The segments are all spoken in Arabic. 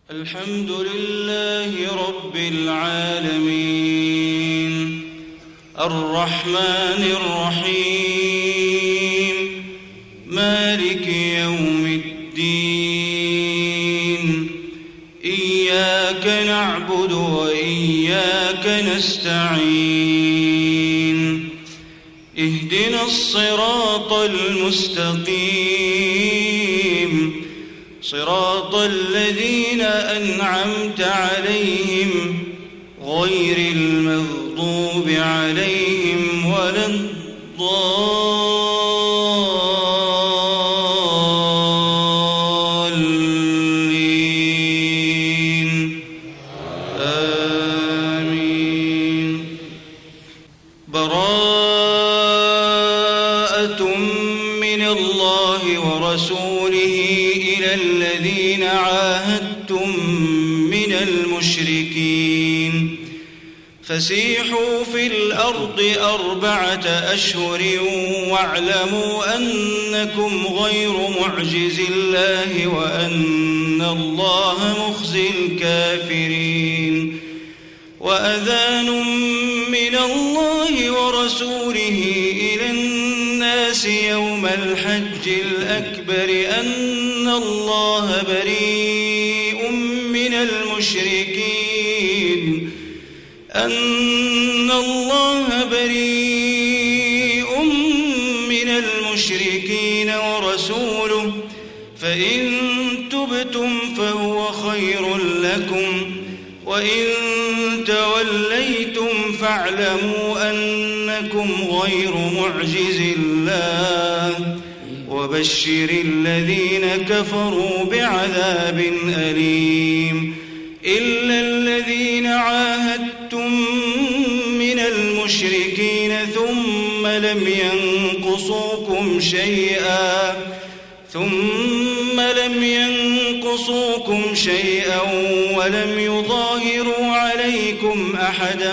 الحمد لله رب العالمين الرحمن الرحيم مالك يوم الدين إياك نعبد وإياك نستعين اهدنا الصراط المستقيم صراط الذين أنعمت عليهم غير المغضوب عليهم ولا الضالين آمين. براءة من الله ورسوله إلى الذين عاهدتم من المشركين فسيحوا في الأرض 4 أشهر واعلموا أنكم غير معجز الله وأن الله مخزي الكافرين. وأذان من الله ورسوله إلى الناس يوم الحج الأكبر أن الله بريء من المشركين ورسوله فإن تبتم فهو خير لكم وإن توليتم فاعلموا أنكم غير معجز الله وبشر الذين كفروا بعذاب أليم. إلا الذين عاهدتم من المشركين ثم لم ينقصوكم شيئا ولم يظاهروا عليكم أحدا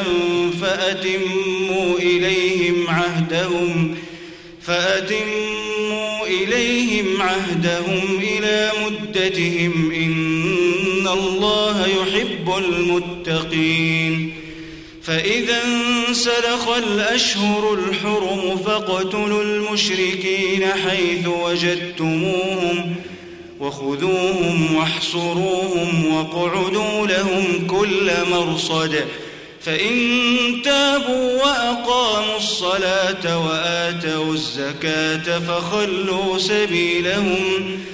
فأتموا إليهم عهدهم إلى مدتهم إن الله يحب المتقين. فإذا انسلخ الأشهر الحرم فاقتلوا المشركين حيث وجدتموهم وخذوهم واحصروهم واقعدوا لهم كل مرصد فإن تابوا وأقاموا الصلاة وآتوا الزكاة فخلوا سبيلهم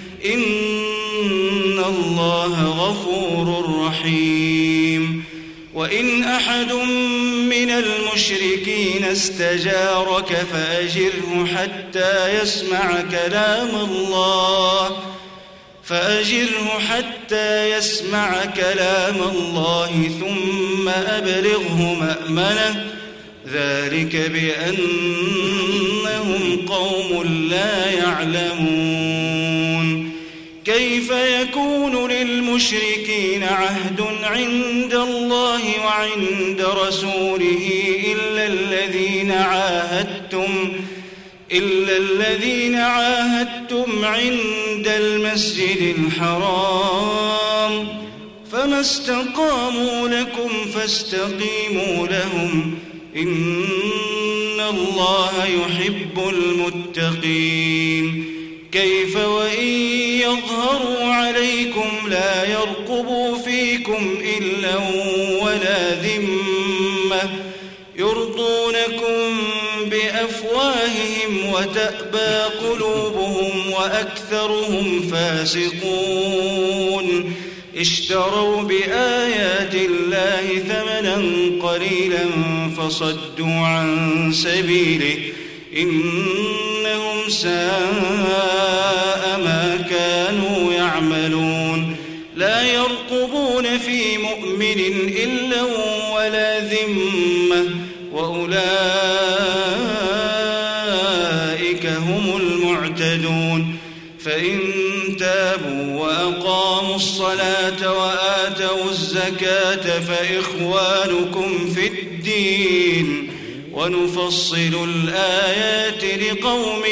إن الله غفور رحيم. وإن أحد من المشركين استجارك فأجره حتى يسمع كلام الله ثم أبلغه مأمنه ذلك بأنهم قوم لا يعلمون. كيف يكون للمشركين عهد عند الله وعند رسوله إلا الذين عاهدتم عند المسجد الحرام فما استقاموا لكم فاستقيموا لهم إن الله يحب المتقين. كيف وإن يظهروا عليكم لا يرقبوا فيكم إلا ولا ذمة يرضونكم بأفواههم وتأبى قلوبهم وأكثرهم فاسقون. اشتروا بآيات الله ثمنا قليلا فصدوا عن سبيله إنهم ساء ما كانوا يعملون. لا يرقبون في مؤمن إلا ولا ذمة وأولئك هم المعتدون. فإن تابوا وأقاموا الصلاة وآتوا الزكاة فإخوانكم في الدين ونفصل الآيات لقوم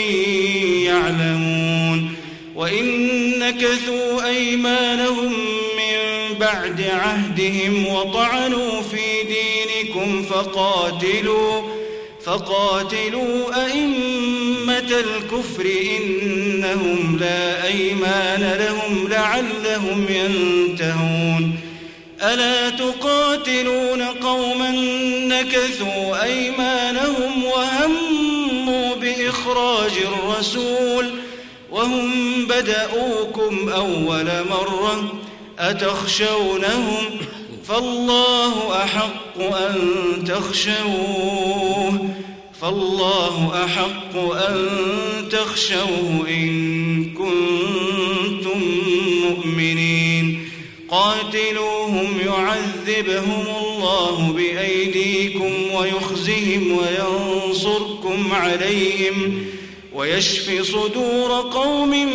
يعلمون. وإن نكثوا أيمانهم من بعد عهدهم وطعنوا في دينكم فقاتلوا أئمة الكفر إنهم لا أيمان لهم لعلهم ينتهون ألا تقاتلون قوما نكثوا أيمانهم وهموا بإخراج الرسول وهم بدأوكم أول مرة أتخشونهم فالله أحق أن تخشوه إن كنتم مؤمنين قاتلوهم يعذبهم الله بأيديكم ويخزهم وينصركم عليهم ويشف صدور قوم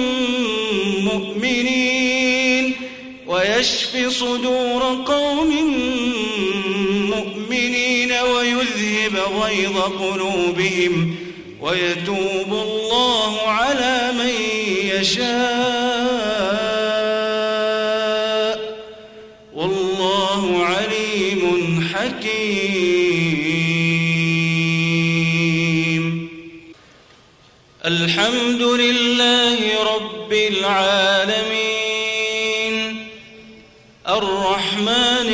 مؤمنين ويذهب غيظ قلوبهم ويتوب الله على من يشاء والله عليم حكيم. الحمد لله رب العالمين الرحمن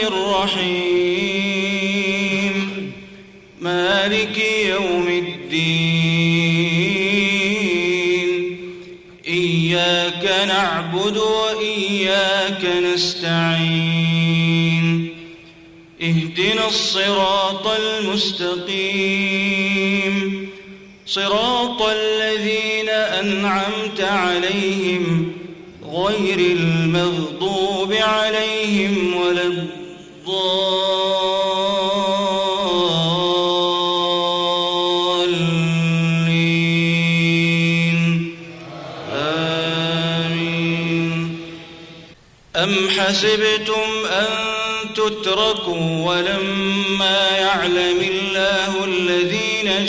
الرحيم مالك يوم الدين إياك نعبد وإياك نستعين اهدنا الصراط المستقيم صراط الذين أنعمت عليهم غير المغضوب عليهم ولا الضالين آمين. أم حسبتم أن تتركوا ولما يعلم الله الذين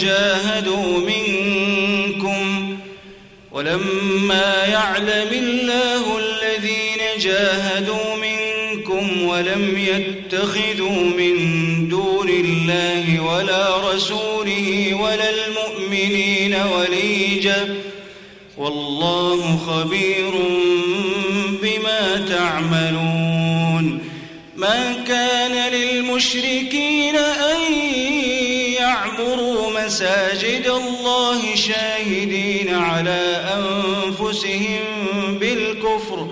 جاهدوا منكم ولم يتخذوا من دون الله ولا رسوله ولا المؤمنين وليجا والله خبير بما تعملون. ما كان للمشركين أن يعمروا مساجد الله شاهدين على أنفسهم بالكفر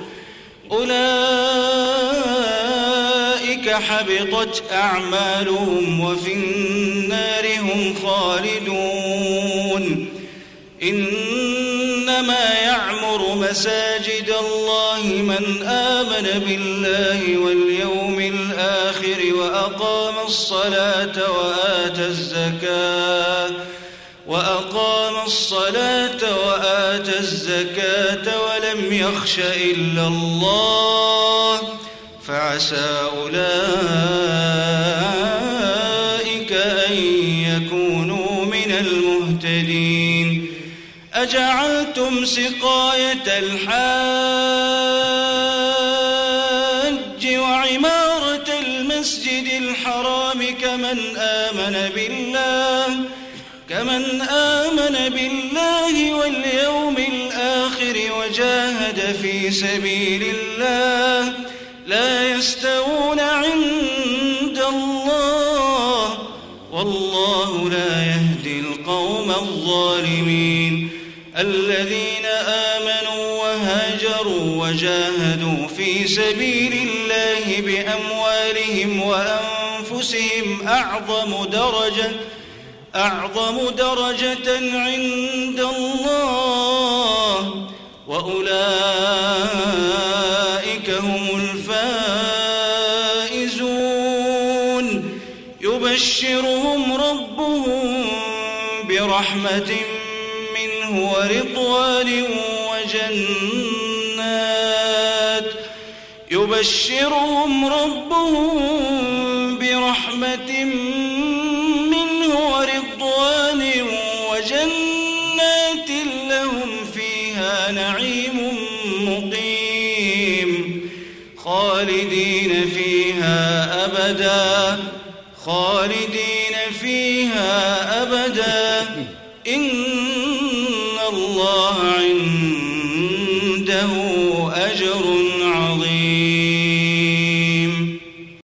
أولئك حبطت أعمالهم وفي النار هم خالدون. إنما يعمر مساجد الله من آمن بالله واليوم الآخر وأقام الصلاة وآتى الزكاة ولم يخش إلا الله فعسى أولئك أن يكونوا من المهتدين. أجعلتم سقاية الحاج وعمارة المسجد الحرام كمن آمن بالله واليوم الآخر وجاهد في سبيل الله لا يستوون عند الله والله لا يهدي القوم الظالمين. الذين آمنوا وهاجروا وجاهدوا في سبيل الله بأموالهم وأنفسهم أعظم درجة عند الله وأولئك هم الفائزون. يبشرهم ربهم برحمة منه ورضوان وجنات لهم فيها نعيم مقيم خالدين فيها أبدا إن الله عنده أجر